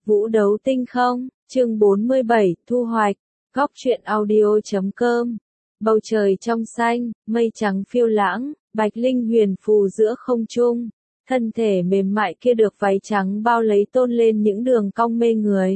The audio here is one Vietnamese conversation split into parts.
Vũ đấu tinh không, chương 47, thu hoạch, góc truyện audio.com. Bầu trời trong xanh, mây trắng phiêu lãng, Bạch Linh huyền phù giữa không trung. Thân thể mềm mại kia được váy trắng bao lấy tôn lên những đường cong mê người.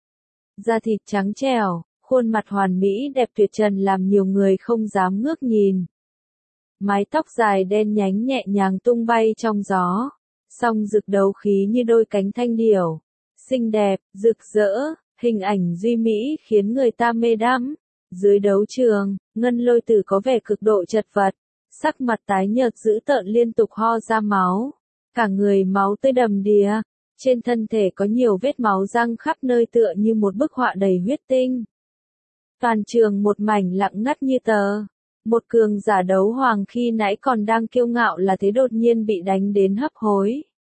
Da thịt trắng trẻo, khuôn mặt hoàn mỹ đẹp tuyệt trần làm nhiều người không dám ngước nhìn. Mái tóc dài đen nhánh nhẹ nhàng tung bay trong gió, song rực đấu khí như đôi cánh thanh điểu. Xinh đẹp, rực rỡ, hình ảnh duy mỹ khiến người ta mê đắm. Dưới đấu trường, Ngân Lôi Tử có vẻ cực độ chật vật, sắc mặt tái nhợt dữ tợn liên tục ho ra máu. Cả người máu tươi đầm đìa, trên thân thể có nhiều vết máu răng khắp nơi tựa như một bức họa đầy huyết tinh. Toàn trường một mảnh lặng ngắt như tờ. Một cường giả đấu hoàng khi nãy còn đang kiêu ngạo là thế đột nhiên bị đánh đến hấp hối.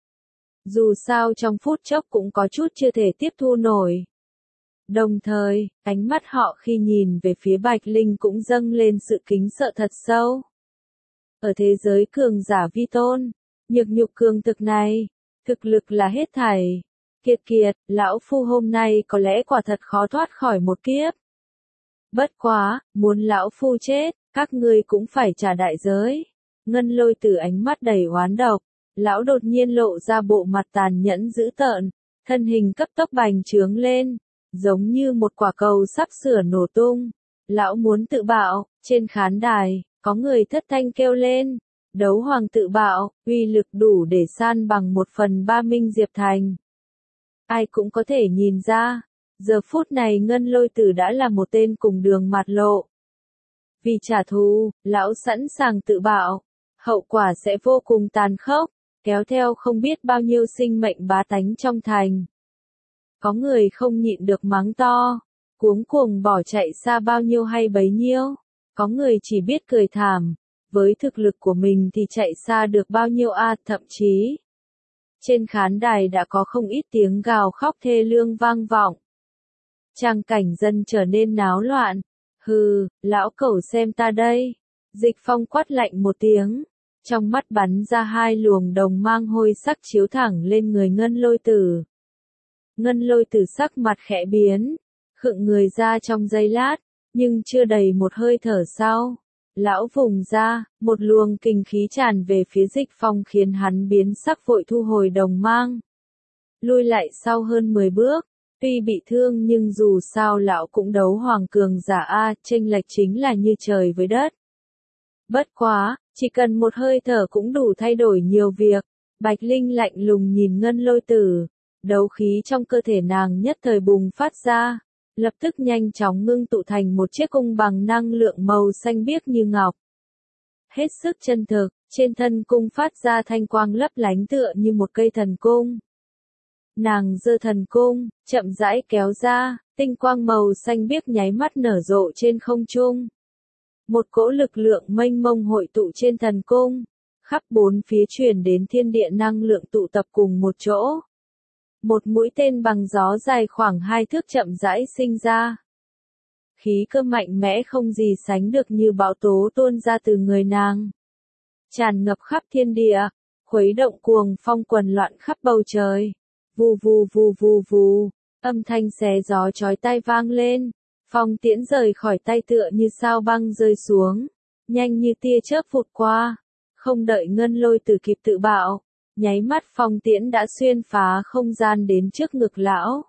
Dù sao trong phút chốc cũng có chút chưa thể tiếp thu nổi. Đồng thời, ánh mắt họ khi nhìn về phía Bạch Linh cũng dâng lên sự kính sợ thật sâu. Ở thế giới cường giả vi tôn, nhược nhục cường thực này, thực lực là hết thảy. Kiệt kiệt, lão phu hôm nay có lẽ quả thật khó thoát khỏi một kiếp. Bất quá, muốn lão phu chết, các ngươi cũng phải trả đại giới. Ngân Lôi Tử ánh mắt đầy oán độc, lão đột nhiên lộ ra bộ mặt tàn nhẫn dữ tợn, thân hình cấp tốc bành trướng lên, giống như một quả cầu sắp sửa nổ tung. Lão muốn tự bạo, trên khán đài, có người thất thanh kêu lên, đấu hoàng tự bạo, uy lực đủ để san bằng 1/3 Minh Diệp Thành. Ai cũng có thể nhìn ra, giờ phút này Ngân Lôi Tử đã là một tên cùng đường mạt lộ. Vì trả thù, lão sẵn sàng tự bạo, hậu quả sẽ vô cùng tàn khốc, kéo theo không biết bao nhiêu sinh mệnh bá tánh trong thành. Có người không nhịn được mắng to, cuống cuồng bỏ chạy xa bao nhiêu hay bấy nhiêu, có người chỉ biết cười thảm, với thực lực của mình thì chạy xa được bao nhiêu thậm chí. Trên khán đài đã có không ít tiếng gào khóc thê lương vang vọng. Trang cảnh dân trở nên náo loạn. Hừ, lão cẩu xem ta đây. Dịch Phong quát lạnh một tiếng. Trong mắt bắn ra hai luồng đồng mang hôi sắc chiếu thẳng lên người Ngân Lôi Tử. Ngân Lôi Tử sắc mặt khẽ biến, khựng người ra trong giây lát, nhưng chưa đầy một hơi thở sau. Lão vùng ra, một luồng kinh khí tràn về phía Dịch Phong khiến hắn biến sắc vội thu hồi đồng mang. Lui lại sau hơn 10 bước. Tuy bị thương nhưng dù sao lão cũng đấu hoàng cường giả chênh lệch chính là như trời với đất. Bất quá, chỉ cần một hơi thở cũng đủ thay đổi nhiều việc. Bạch Linh lạnh lùng nhìn Ngân Lôi Tử, đấu khí trong cơ thể nàng nhất thời bùng phát ra, lập tức nhanh chóng ngưng tụ thành một chiếc cung bằng năng lượng màu xanh biếc như ngọc. Hết sức chân thực, trên thân cung phát ra thanh quang lấp lánh tựa như một cây thần cung. Nàng giơ thần cung, chậm rãi kéo ra, tinh quang màu xanh biếc nháy mắt nở rộ trên không trung. Một cỗ lực lượng mênh mông hội tụ trên thần cung, khắp bốn phía truyền đến thiên địa năng lượng tụ tập cùng một chỗ. Một mũi tên bằng gió dài khoảng 2 thước chậm rãi sinh ra. Khí cơ mạnh mẽ không gì sánh được như bão tố tuôn ra từ người nàng. Tràn ngập khắp thiên địa, khuấy động cuồng phong quần loạn khắp bầu trời. Vù vù vù vù vù, âm thanh xé gió chói tai vang lên, phong tiễn rời khỏi tay tựa như sao băng rơi xuống, nhanh như tia chớp vụt qua, không đợi Ngân Lôi Tử kịp tự bạo, nháy mắt phong tiễn đã xuyên phá không gian đến trước ngực lão.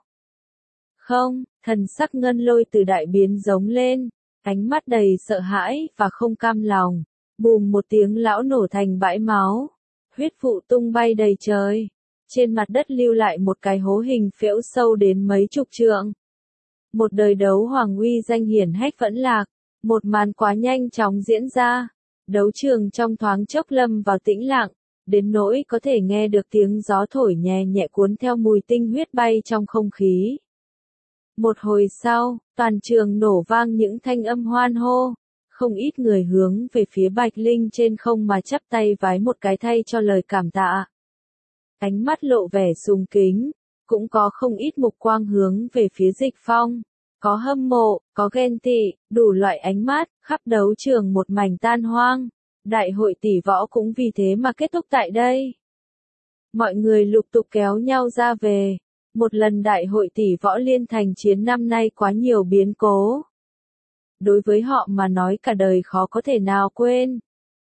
Không, thần sắc Ngân Lôi Tử đại biến giống lên, ánh mắt đầy sợ hãi và không cam lòng, bùm một tiếng lão nổ thành bãi máu, huyết vụ tung bay đầy trời. Trên mặt đất lưu lại một cái hố hình phễu sâu đến mấy chục trượng. Một đời đấu hoàng uy danh hiển hách vẫn lạc, một màn quá nhanh chóng diễn ra. Đấu trường trong thoáng chốc lâm vào tĩnh lặng, đến nỗi có thể nghe được tiếng gió thổi nhẹ nhẹ cuốn theo mùi tinh huyết bay trong không khí. Một hồi sau, toàn trường nổ vang những thanh âm hoan hô, không ít người hướng về phía Bạch Linh trên không mà chắp tay vái một cái thay cho lời cảm tạ. Ánh mắt lộ vẻ sùng kính, cũng có không ít mục quang hướng về phía Dịch Phong, có hâm mộ, có ghen tị, đủ loại ánh mắt, khắp đấu trường một mảnh tan hoang, đại hội tỷ võ cũng vì thế mà kết thúc tại đây. Mọi người lục tục kéo nhau ra về, Một lần đại hội tỷ võ liên thành chiến năm nay quá nhiều biến cố. Đối với họ mà nói cả đời khó có thể nào quên.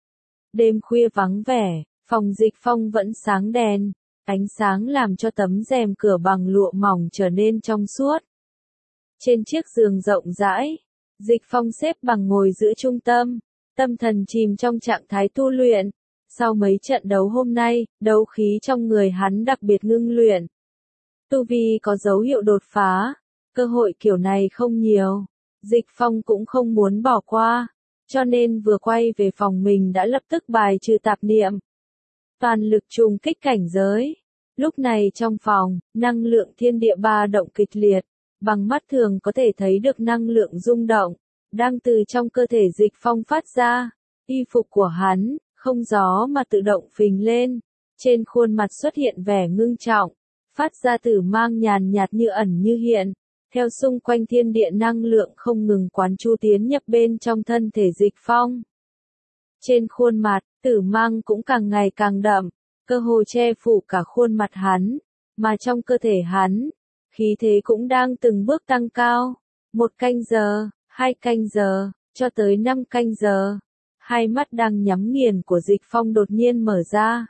Đêm khuya vắng vẻ, phòng Dịch Phong vẫn sáng đèn, ánh sáng làm cho tấm rèm cửa bằng lụa mỏng trở nên trong suốt. Trên chiếc giường rộng rãi, Dịch Phong xếp bằng ngồi giữa trung tâm, tâm thần chìm trong trạng thái tu luyện. Sau mấy trận đấu hôm nay, đấu khí trong người hắn đặc biệt ngưng luyện. Tu vi có dấu hiệu đột phá, cơ hội kiểu này không nhiều. Dịch Phong cũng không muốn bỏ qua, cho nên vừa quay về phòng mình đã lập tức bài trừ tạp niệm. Toàn lực trùng kích cảnh giới. Lúc này trong phòng, năng lượng thiên địa ba động kịch liệt, bằng mắt thường có thể thấy được năng lượng rung động, đang từ trong cơ thể Dịch Phong phát ra. Y phục của hắn, không gió mà tự động phình lên, trên khuôn mặt xuất hiện vẻ ngưng trọng, phát ra tử mang nhàn nhạt như ẩn như hiện. Theo xung quanh thiên địa năng lượng không ngừng quán chu tiến nhập bên trong thân thể Dịch Phong. Trên khuôn mặt, tử mang cũng càng ngày càng đậm, cơ hồ che phủ cả khuôn mặt hắn, mà trong cơ thể hắn, khí thế cũng đang từng bước tăng cao. 1 canh giờ, 2 canh giờ, cho tới 5 canh giờ. Hai mắt đang nhắm nghiền của Dịch Phong đột nhiên mở ra.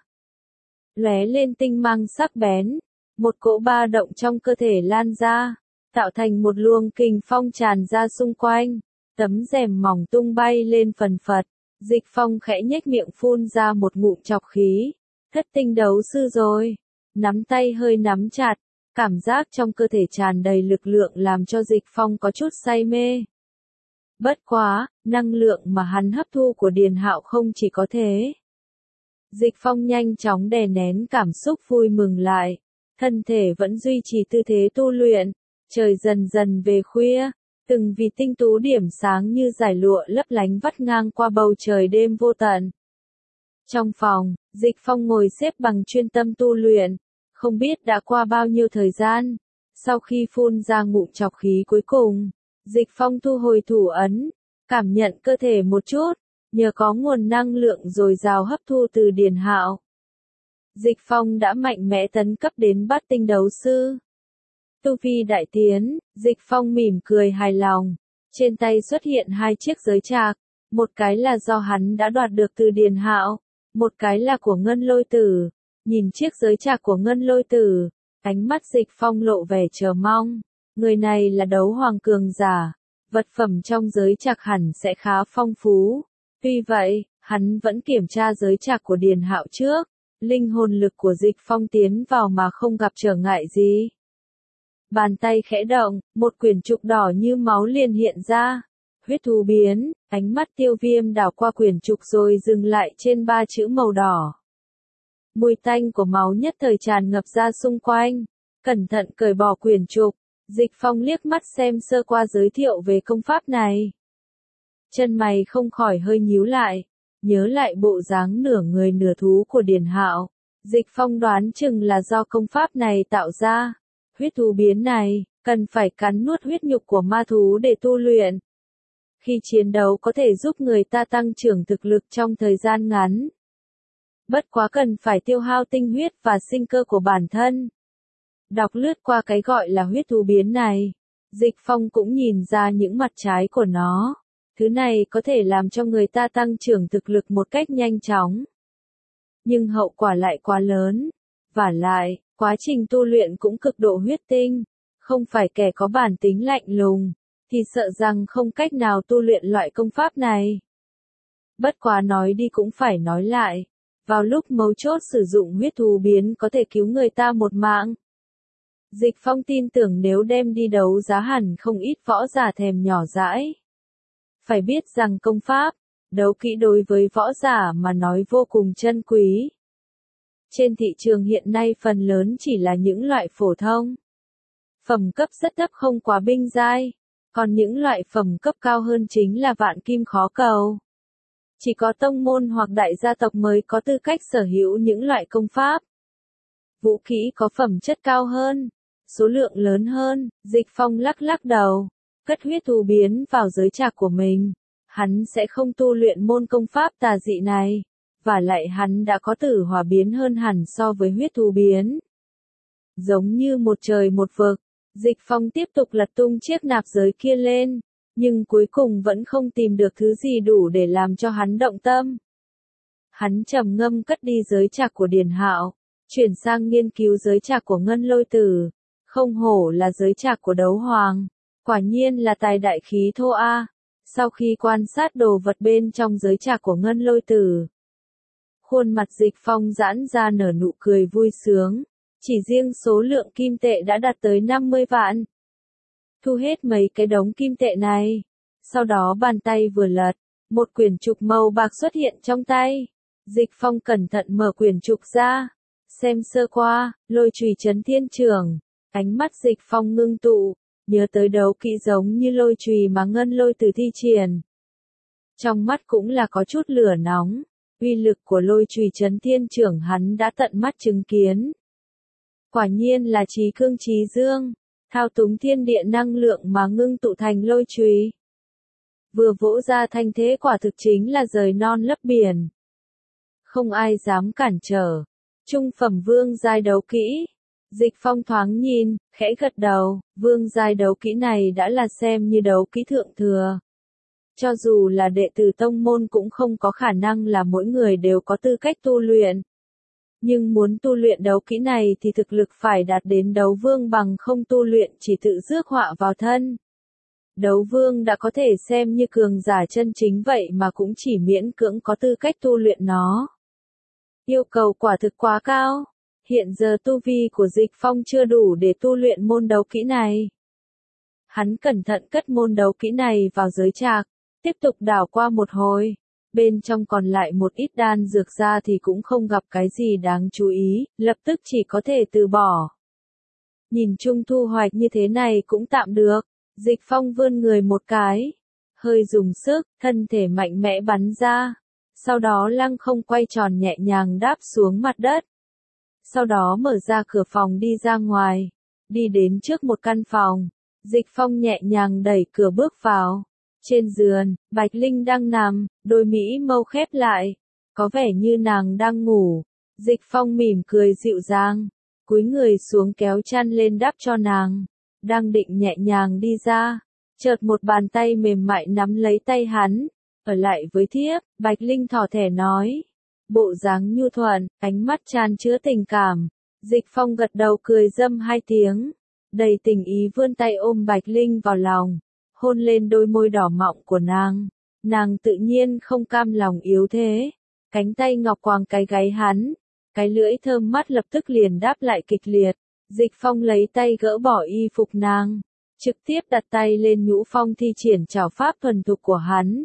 Lóe lên tinh mang sắc bén, một cỗ ba động trong cơ thể lan ra, tạo thành một luồng kình phong tràn ra xung quanh, tấm rèm mỏng tung bay lên phần phật. Dịch Phong khẽ nhếch miệng phun ra một ngụm trọc khí. Thất tinh đấu sư rồi. Nắm tay hơi nắm chặt, cảm giác trong cơ thể tràn đầy lực lượng làm cho Dịch Phong có chút say mê. Bất quá, năng lượng mà hắn hấp thu của Điền Hạo không chỉ có thế. Dịch Phong nhanh chóng đè nén cảm xúc vui mừng lại, thân thể vẫn duy trì tư thế tu luyện. Trời dần dần về khuya, từng vì tinh tú điểm sáng như dải lụa lấp lánh vắt ngang qua bầu trời đêm vô tận. Trong phòng, Dịch Phong ngồi xếp bằng chuyên tâm tu luyện, không biết đã qua bao nhiêu thời gian. Sau khi phun ra ngụm trọc khí cuối cùng, Dịch Phong thu hồi thủ ấn, cảm nhận cơ thể một chút, nhờ có nguồn năng lượng dồi dào hấp thu từ Điền Hạo. Dịch Phong đã mạnh mẽ tấn cấp đến bát tinh đấu sư. Tu vi đại tiến, Dịch Phong mỉm cười hài lòng, trên tay xuất hiện 2 chiếc giới trạc, một cái là do hắn đã đoạt được từ Điền Hạo, một cái là của Ngân Lôi Tử. Nhìn chiếc giới trạc của Ngân Lôi Tử, ánh mắt Dịch Phong lộ vẻ chờ mong, người này là đấu hoàng cường giả, vật phẩm trong giới trạc hẳn sẽ khá phong phú. Tuy vậy, hắn vẫn kiểm tra giới trạc của Điền Hạo trước, linh hồn lực của Dịch Phong tiến vào mà không gặp trở ngại gì. Bàn tay khẽ động, một quyển trục đỏ như máu liền hiện ra. Huyết thú biến, ánh mắt Tiêu Viêm đảo qua quyển trục rồi dừng lại trên 3 chữ màu đỏ. Mùi tanh của máu nhất thời tràn ngập ra xung quanh. Cẩn thận cởi bỏ quyển trục, Dịch Phong liếc mắt xem sơ qua giới thiệu về công pháp này. Chân mày không khỏi hơi nhíu lại, nhớ lại bộ dáng nửa người nửa thú của Điền Hạo. Dịch Phong đoán chừng là do công pháp này tạo ra. Huyết thú biến này, cần phải cắn nuốt huyết nhục của ma thú để tu luyện. Khi chiến đấu có thể giúp người ta tăng trưởng thực lực trong thời gian ngắn. Bất quá cần phải tiêu hao tinh huyết và sinh cơ của bản thân. Đọc lướt qua cái gọi là huyết thú biến này, Dịch Phong cũng nhìn ra những mặt trái của nó. Thứ này có thể làm cho người ta tăng trưởng thực lực một cách nhanh chóng. Nhưng hậu quả lại quá lớn. Vả lại, quá trình tu luyện cũng cực độ huyết tinh. Không phải kẻ có bản tính lạnh lùng, thì sợ rằng không cách nào tu luyện loại công pháp này. Bất quá nói đi cũng phải nói lại. Vào lúc mấu chốt sử dụng huyết thú biến có thể cứu người ta một mạng. Dịch Phong tin tưởng nếu đem đi đấu giá hẳn không ít võ giả thèm nhỏ dãi. Phải biết rằng công pháp, đấu kỹ đối với võ giả mà nói vô cùng chân quý. Trên thị trường hiện nay phần lớn chỉ là những loại phổ thông. Phẩm cấp rất thấp không quá binh giai, còn những loại phẩm cấp cao hơn chính là vạn kim khó cầu. Chỉ có tông môn hoặc đại gia tộc mới có tư cách sở hữu những loại công pháp. Vũ khí có phẩm chất cao hơn, số lượng lớn hơn. Dịch Phong lắc lắc đầu, cất huyết thú biến vào giới trạc của mình. Hắn sẽ không tu luyện môn công pháp tà dị này, và lại hắn đã có tử hỏa biến hơn hẳn so với huyết thú biến. giống như một trời một vực. Dịch Phong tiếp tục lật tung chiếc nạp giới kia lên, nhưng cuối cùng vẫn không tìm được thứ gì đủ để làm cho hắn động tâm. Hắn trầm ngâm cất đi giới trạc của Điền Hạo, chuyển sang nghiên cứu giới trạc của Ngân Lôi Tử. Không hổ là giới trạc của Đấu Hoàng, quả nhiên là tài đại khí thô a. Sau khi quan sát đồ vật bên trong giới trạc của Ngân Lôi Tử, khuôn mặt Dịch Phong giãn ra nở nụ cười vui sướng, chỉ riêng số lượng kim tệ đã đạt tới 50 vạn. Thu hết mấy cái đống kim tệ này, sau đó bàn tay vừa lật, một quyển trục màu bạc xuất hiện trong tay. Dịch Phong cẩn thận mở quyển trục ra, xem sơ qua, Lôi Chùy Chấn Thiên Chưởng. Ánh mắt Dịch Phong ngưng tụ, nhớ tới đấu kỹ giống như lôi chùy mà Ngân Lôi Tử thi triển. Trong mắt cũng là có chút lửa nóng, uy lực của Lôi Chùy Chấn Thiên Chưởng hắn đã tận mắt chứng kiến. Quả nhiên là trí cương trí dương, thao túng thiên địa năng lượng mà ngưng tụ thành lôi chùy. Vừa vỗ ra thanh thế quả thực chính là rời non lấp biển. Không ai dám cản trở. Trung phẩm vương giai đấu kỹ. Dịch Phong thoáng nhìn, khẽ gật đầu, vương giai đấu kỹ này đã là xem như đấu kỹ thượng thừa. Cho dù là đệ tử tông môn cũng không có khả năng là mỗi người đều có tư cách tu luyện. Nhưng muốn tu luyện đấu kỹ này thì thực lực phải đạt đến đấu vương, bằng không tu luyện chỉ tự rước họa vào thân. Đấu vương đã có thể xem như cường giả chân chính vậy mà cũng chỉ miễn cưỡng có tư cách tu luyện nó. Yêu cầu quả thực quá cao. Hiện giờ tu vi của Dịch Phong chưa đủ để tu luyện môn đấu kỹ này. Hắn cẩn thận cất môn đấu kỹ này vào giới trạc, tiếp tục đảo qua một hồi. Bên trong còn lại một ít đan dược ra thì cũng không gặp cái gì đáng chú ý, lập tức chỉ có thể từ bỏ. Nhìn chung thu hoạch như thế này cũng tạm được. Dịch Phong vươn người một cái, hơi dùng sức, thân thể mạnh mẽ bắn ra. Sau đó lăng không quay tròn nhẹ nhàng đáp xuống mặt đất. Sau đó mở ra cửa phòng đi ra ngoài, đi đến trước một căn phòng. Dịch Phong nhẹ nhàng đẩy cửa bước vào. Trên giường, Bạch Linh đang nằm, đôi mỹ mâu khép lại, có vẻ như nàng đang ngủ. Dịch Phong mỉm cười dịu dàng, cúi người xuống kéo chăn lên đắp cho nàng. Đang định nhẹ nhàng đi ra, chợt một bàn tay mềm mại nắm lấy tay hắn. Ở lại với thiếp, Bạch Linh thỏ thẻ nói. Bộ dáng nhu thuận, ánh mắt tràn chứa tình cảm. Dịch Phong gật đầu cười dâm hai tiếng, đầy tình ý vươn tay ôm Bạch Linh vào lòng, hôn lên đôi môi đỏ mọng của nàng. Nàng tự nhiên không cam lòng yếu thế, cánh tay ngọc quàng cái gáy hắn, cái lưỡi thơm mắt lập tức liền đáp lại kịch liệt. Dịch Phong lấy tay gỡ bỏ y phục nàng, trực tiếp đặt tay lên nhũ phong thi triển trảo pháp thuần thục của hắn.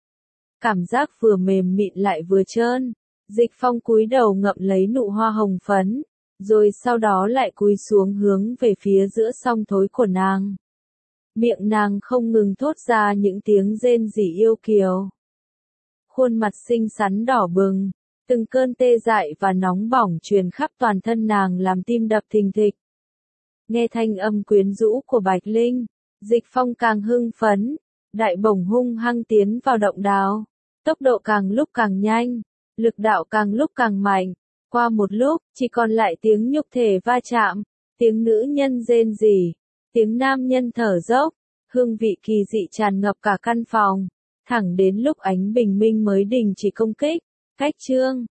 Cảm giác vừa mềm mịn lại vừa trơn. Dịch Phong cúi đầu ngậm lấy nụ hoa hồng phấn, rồi sau đó lại cúi xuống hướng về phía giữa song thối của nàng. Miệng nàng không ngừng thốt ra những tiếng rên rỉ yêu kiều. Khuôn mặt xinh xắn đỏ bừng, từng cơn tê dại và nóng bỏng truyền khắp toàn thân nàng làm tim đập thình thịch. Nghe thanh âm quyến rũ của Bạch Linh, Dịch Phong càng hưng phấn, đại bổng hung hăng tiến vào động đào. Tốc độ càng lúc càng nhanh, lực đạo càng lúc càng mạnh. Qua một lúc, chỉ còn lại tiếng nhục thể va chạm, tiếng nữ nhân rên rỉ, tiếng nam nhân thở dốc, hương vị kỳ dị tràn ngập cả căn phòng. Thẳng đến lúc ánh bình minh mới đình chỉ công kích. Cách chương